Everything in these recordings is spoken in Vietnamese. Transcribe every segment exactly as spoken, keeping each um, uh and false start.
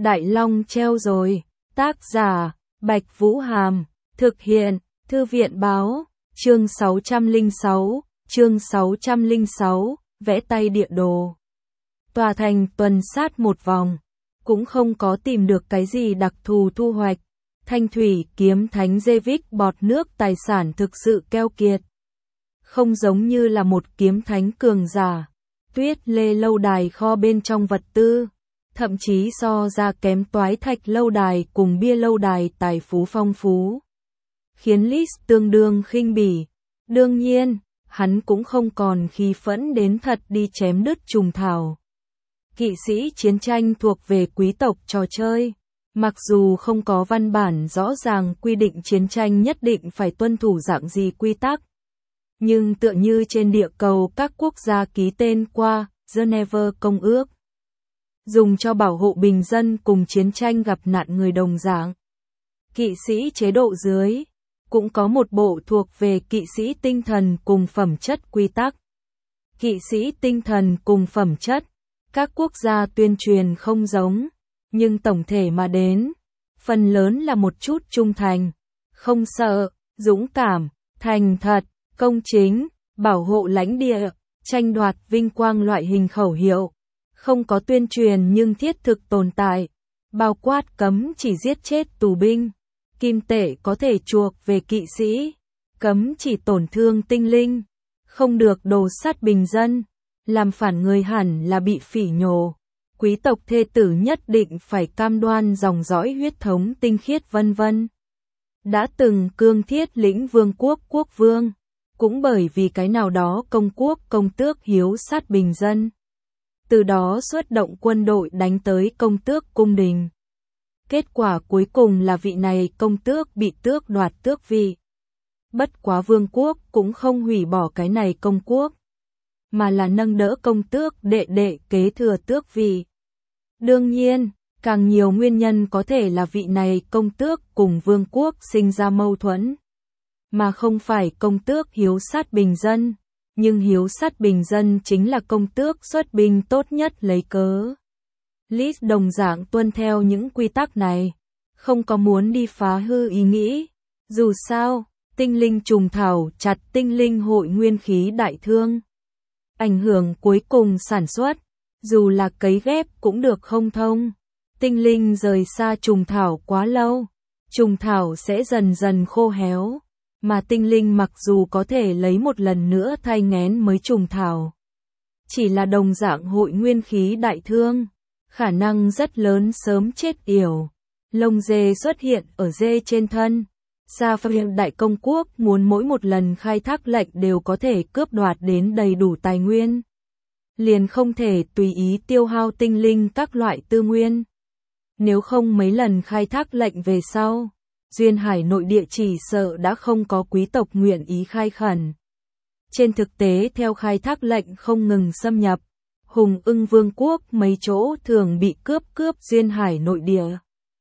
Đại Long treo rồi. Tác giả, Bạch Vũ Hàm. Thực hiện, Thư viện báo. Chương sáu trăm lẻ sáu, chương sáu trăm lẻ sáu, vẽ tay địa đồ. Tòa thành tuần sát một vòng, cũng không có tìm được cái gì đặc thù thu hoạch. Thanh thủy kiếm thánh Zevik bọt nước tài sản thực sự keo kiệt. Không giống như là một kiếm thánh cường giả. Tuyết lê lâu đài kho bên trong vật tư, thậm chí so ra kém toái thạch lâu đài cùng bia lâu đài tài phú phong phú. Khiến Lis tương đương khinh bỉ. Đương nhiên, hắn cũng không còn khí phẫn đến thật đi chém đứt trùng thảo. Kỵ sĩ chiến tranh thuộc về quý tộc trò chơi. Mặc dù không có văn bản rõ ràng quy định chiến tranh nhất định phải tuân thủ dạng gì quy tắc. Nhưng tựa như trên địa cầu các quốc gia ký tên qua Geneva Công ước. Dùng cho bảo hộ bình dân cùng chiến tranh gặp nạn người đồng dạng. Kỵ sĩ chế độ dưới cũng có một bộ thuộc về kỵ sĩ tinh thần cùng phẩm chất quy tắc. Kỵ sĩ tinh thần cùng phẩm chất, các quốc gia tuyên truyền không giống, nhưng tổng thể mà đến, phần lớn là một chút trung thành, không sợ, dũng cảm, thành thật, công chính, bảo hộ lãnh địa, tranh đoạt vinh quang loại hình khẩu hiệu. Không có tuyên truyền nhưng thiết thực tồn tại, bao quát cấm chỉ giết chết tù binh. Kim tệ có thể chuộc về kỵ sĩ, cấm chỉ tổn thương tinh linh, không được đồ sát bình dân, làm phản người hẳn là bị phỉ nhổ, quý tộc thê tử nhất định phải cam đoan dòng dõi huyết thống tinh khiết vân vân. Đã từng cương thiết lĩnh vương quốc quốc vương, cũng bởi vì cái nào đó công quốc công tước hiếu sát bình dân. Từ đó xuất động quân đội đánh tới công tước cung đình. Kết quả cuối cùng là vị này công tước bị tước đoạt tước vị. Bất quá vương quốc cũng không hủy bỏ cái này công quốc, mà là nâng đỡ công tước đệ đệ kế thừa tước vị. Đương nhiên, càng nhiều nguyên nhân có thể là vị này công tước cùng vương quốc sinh ra mâu thuẫn, mà không phải công tước hiếu sát bình dân, nhưng hiếu sát bình dân chính là công tước xuất binh tốt nhất lấy cớ. Lis đồng dạng tuân theo những quy tắc này, không có muốn đi phá hư ý nghĩ. Dù sao, tinh linh trùng thảo chặt tinh linh hội nguyên khí đại thương. Ảnh hưởng cuối cùng sản xuất, dù là cấy ghép cũng được không thông. Tinh linh rời xa trùng thảo quá lâu, trùng thảo sẽ dần dần khô héo, mà tinh linh mặc dù có thể lấy một lần nữa thay nghén mới trùng thảo. Chỉ là đồng dạng hội nguyên khí đại thương. Khả năng rất lớn sớm chết yểu. Lông dê xuất hiện ở dê trên thân. Sa Phim Đại Công Quốc muốn mỗi một lần khai thác lệnh đều có thể cướp đoạt đến đầy đủ tài nguyên. Liền không thể tùy ý tiêu hao tinh linh các loại tư nguyên. Nếu không mấy lần khai thác lệnh về sau, duyên hải nội địa chỉ sợ đã không có quý tộc nguyện ý khai khẩn. Trên thực tế theo khai thác lệnh không ngừng xâm nhập, Hùng Ưng Vương quốc mấy chỗ thường bị cướp cướp duyên hải nội địa.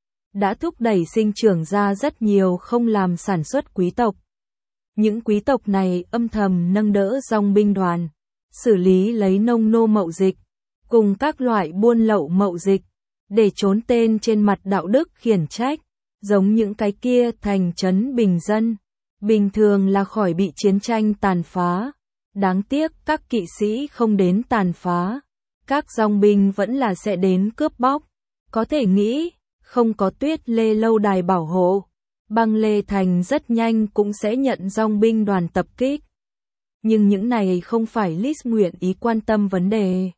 Đã thúc đẩy sinh trưởng ra rất nhiều không làm sản xuất quý tộc. Những quý tộc này âm thầm nâng đỡ dòng binh đoàn, xử lý lấy nông nô mậu dịch, cùng các loại buôn lậu mậu dịch, để trốn tên trên mặt đạo đức khiển trách, giống những cái kia thành trấn bình dân. Bình thường là khỏi bị chiến tranh tàn phá. Đáng tiếc các kỵ sĩ không đến tàn phá, các dòng binh vẫn là sẽ đến cướp bóc. Có thể nghĩ, không có tuyết lê lâu đài bảo hộ, băng lê thành rất nhanh cũng sẽ nhận dòng binh đoàn tập kích. Nhưng những này không phải Lis nguyện ý quan tâm vấn đề.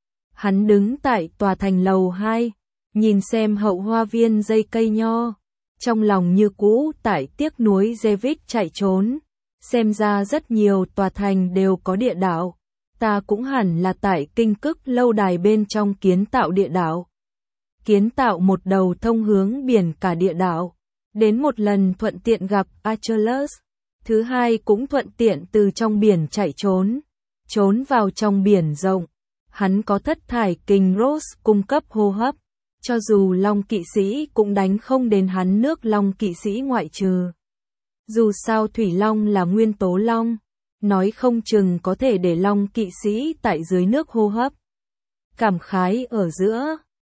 Hắn đứng tại tòa thành lầu hai, nhìn xem hậu hoa viên dây cây nho, trong lòng như cũ tại tiếc nuối Zevik chạy trốn. Xem ra rất nhiều tòa thành đều có địa đạo, ta cũng hẳn là tại kinh cức lâu đài bên trong kiến tạo địa đạo. Kiến tạo một đầu thông hướng biển cả địa đạo, đến một lần thuận tiện gặp Achilles, thứ hai cũng thuận tiện từ trong biển chạy trốn, trốn vào trong biển rộng. Hắn có thất thải kình Rose cung cấp hô hấp, cho dù Long kỵ sĩ cũng đánh không đến hắn nước Long kỵ sĩ ngoại trừ. Dù sao Thủy Long là nguyên tố long, nói không chừng có thể để Long kỵ sĩ tại dưới nước hô hấp. Cảm khái ở giữa,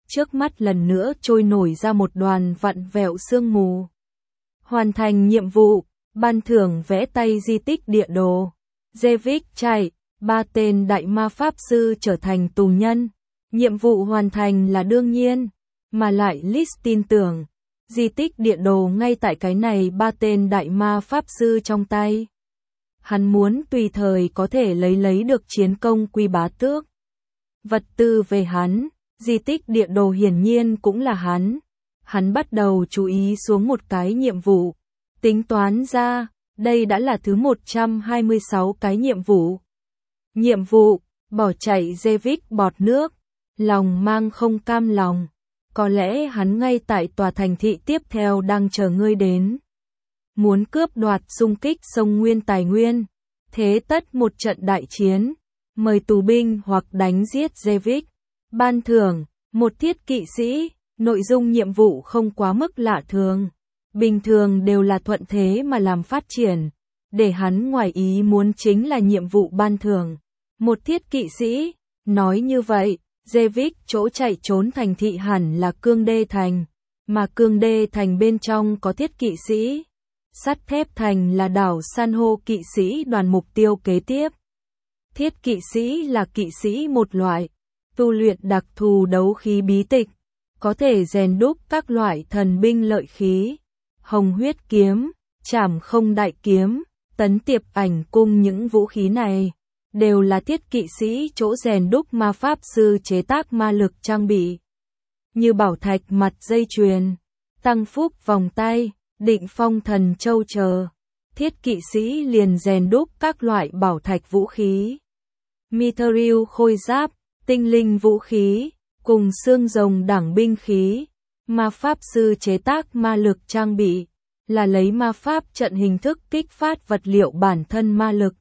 trước mắt lần nữa trôi nổi ra một đoàn vặn vẹo sương mù. Hoàn thành nhiệm vụ, ban thưởng vẽ tay di tích địa đồ. Javik chạy, ba tên đại ma pháp sư trở thành tù nhân. Nhiệm vụ hoàn thành là đương nhiên, mà lại Liz tin tưởng. Di tích địa đồ ngay tại cái này ba tên đại ma pháp sư trong tay. Hắn muốn tùy thời có thể lấy lấy được chiến công quy bá tước. Vật tư về hắn, di tích địa đồ hiển nhiên cũng là hắn. Hắn bắt đầu chú ý xuống một cái nhiệm vụ. Tính toán ra, đây đã là thứ một trăm hai mươi sáu cái nhiệm vụ. Nhiệm vụ, bỏ chạy Javik bọt nước, lòng mang không cam lòng. Có lẽ hắn ngay tại tòa thành thị tiếp theo đang chờ ngươi đến. Muốn cướp đoạt xung kích sông Nguyên tài nguyên. Thế tất một trận đại chiến. Mời tù binh hoặc đánh giết Javik. Ban thưởng, một thiết kỵ sĩ. Nội dung nhiệm vụ không quá mức lạ thường. Bình thường đều là thuận thế mà làm phát triển. Để hắn ngoài ý muốn chính là nhiệm vụ ban thưởng. Một thiết kỵ sĩ. Nói như vậy, Javik chỗ chạy trốn thành thị hẳn là Cương Đê Thành. Mà Cương Đê Thành bên trong có thiết kỵ sĩ. Sắt thép thành là đảo san hô kỵ sĩ đoàn mục tiêu kế tiếp. Thiết kỵ sĩ là kỵ sĩ một loại. Tu luyện đặc thù đấu khí bí tịch. Có thể rèn đúc các loại thần binh lợi khí. Hồng huyết kiếm, trảm không đại kiếm, tấn tiệp ảnh cung những vũ khí này. Đều là thiết kỵ sĩ chỗ rèn đúc ma pháp sư chế tác ma lực trang bị. Như bảo thạch mặt dây chuyền, tăng phúc vòng tay, định phong thần châu chờ. Thiết kỵ sĩ liền rèn đúc các loại bảo thạch vũ khí. Mithril khôi giáp, tinh linh vũ khí, cùng xương rồng đẳng binh khí. Ma pháp sư chế tác ma lực trang bị, là lấy ma pháp trận hình thức kích phát vật liệu bản thân ma lực.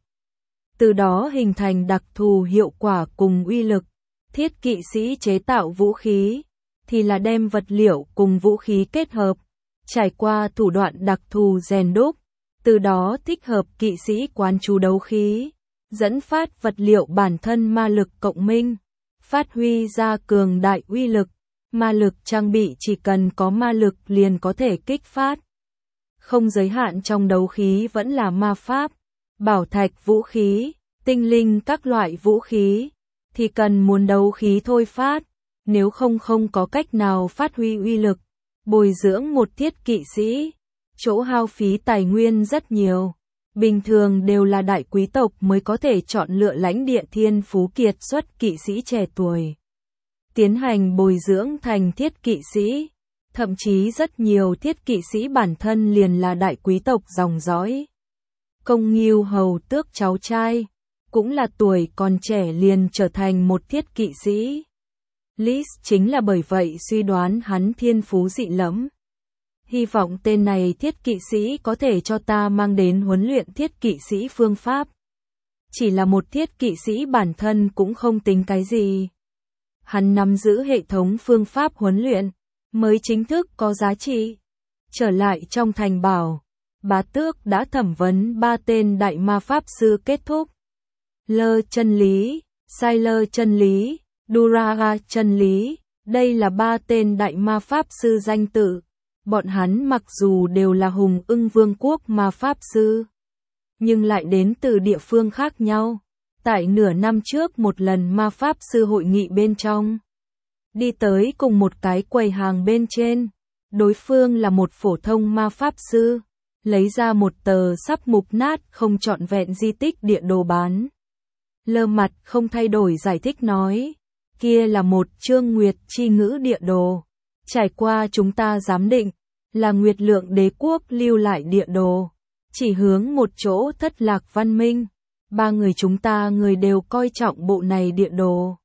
Từ đó hình thành đặc thù hiệu quả cùng uy lực. Thiết kỵ sĩ chế tạo vũ khí, thì là đem vật liệu cùng vũ khí kết hợp, trải qua thủ đoạn đặc thù rèn đúc, từ đó thích hợp kỵ sĩ quán chú đấu khí, dẫn phát vật liệu bản thân ma lực cộng minh, phát huy ra cường đại uy lực. Ma lực trang bị chỉ cần có ma lực liền có thể kích phát. Không giới hạn trong đấu khí vẫn là ma pháp, bảo thạch vũ khí, tinh linh các loại vũ khí, thì cần muốn đấu khí thôi phát, nếu không không có cách nào phát huy uy lực. Bồi dưỡng một thiết kỵ sĩ, chỗ hao phí tài nguyên rất nhiều, bình thường đều là đại quý tộc mới có thể chọn lựa lãnh địa thiên phú kiệt xuất kỵ sĩ trẻ tuổi. Tiến hành bồi dưỡng thành thiết kỵ sĩ, thậm chí rất nhiều thiết kỵ sĩ bản thân liền là đại quý tộc dòng dõi. Công Ngưu hầu tước cháu trai, cũng là tuổi còn trẻ liền trở thành một thiết kỵ sĩ. Liz chính là bởi vậy suy đoán hắn thiên phú dị lẫm. Hy vọng tên này thiết kỵ sĩ có thể cho ta mang đến huấn luyện thiết kỵ sĩ phương pháp. Chỉ là một thiết kỵ sĩ bản thân cũng không tính cái gì. Hắn nắm giữ hệ thống phương pháp huấn luyện, mới chính thức có giá trị. Trở lại trong thành bảo, bá tước đã thẩm vấn ba tên đại ma pháp sư kết thúc. Lơ chân lý, Sai lơ chân lý, Duraga chân lý, đây là ba tên đại ma pháp sư danh tự. Bọn hắn mặc dù đều là hùng ưng vương quốc ma pháp sư, nhưng lại đến từ địa phương khác nhau. Tại nửa năm trước một lần ma pháp sư hội nghị bên trong, đi tới cùng một cái quầy hàng bên trên, đối phương là một phổ thông ma pháp sư, lấy ra một tờ sắp mục nát không trọn vẹn di tích địa đồ bán. Lơ mặt không thay đổi giải thích nói, kia là một chương nguyệt chi ngữ địa đồ, trải qua chúng ta giám định, là Nguyệt Lượng đế quốc lưu lại địa đồ, chỉ hướng một chỗ thất lạc văn minh. Ba người chúng ta người đều coi trọng bộ này địa đồ.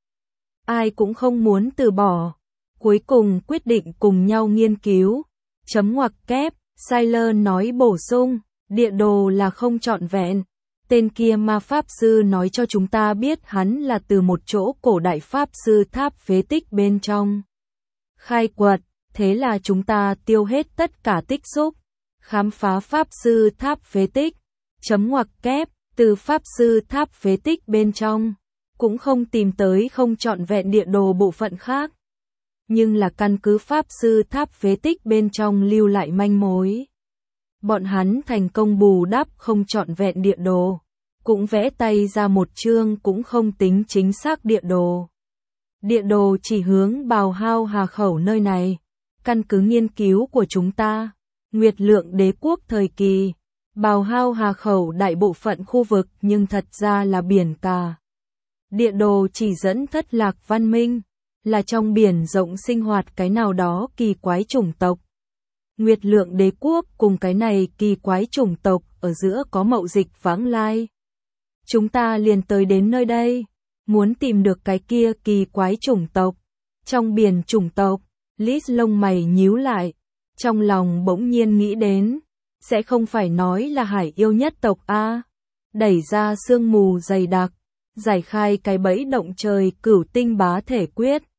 Ai cũng không muốn từ bỏ. Cuối cùng quyết định cùng nhau nghiên cứu. Chấm ngoặc kép, Sailor nói bổ sung, địa đồ là không trọn vẹn. Tên kia ma pháp sư nói cho chúng ta biết hắn là từ một chỗ cổ đại pháp sư tháp phế tích bên trong khai quật, thế là chúng ta tiêu hết tất cả tích xúc, khám phá pháp sư tháp phế tích. Chấm ngoặc kép, từ pháp sư tháp phế tích bên trong, cũng không tìm tới không trọn vẹn địa đồ bộ phận khác. nhưng là căn cứ Pháp sư tháp phế tích bên trong lưu lại manh mối. Bọn hắn thành công bù đắp không trọn vẹn địa đồ, cũng vẽ tay ra một chương cũng không tính chính xác địa đồ. Địa đồ chỉ hướng Bào Hao Hà Khẩu nơi này. Căn cứ nghiên cứu của chúng ta, Nguyệt Lượng đế quốc thời kỳ, Bào Hao Hà Khẩu đại bộ phận khu vực nhưng thật ra là biển cả. Địa đồ chỉ dẫn thất lạc văn minh, là trong biển rộng sinh hoạt cái nào đó kỳ quái chủng tộc. Nguyệt Lượng đế quốc cùng cái này kỳ quái chủng tộc ở giữa có mậu dịch vãng lai. Chúng ta liền tới đến nơi đây, muốn tìm được cái kia kỳ quái chủng tộc. Trong biển chủng tộc, Lít lông mày nhíu lại, trong lòng bỗng nhiên nghĩ đến, sẽ không phải nói là hải yêu nhất tộc A. Đẩy ra sương mù dày đặc, giải khai cái bẫy động trời cửu tinh bá thể quyết.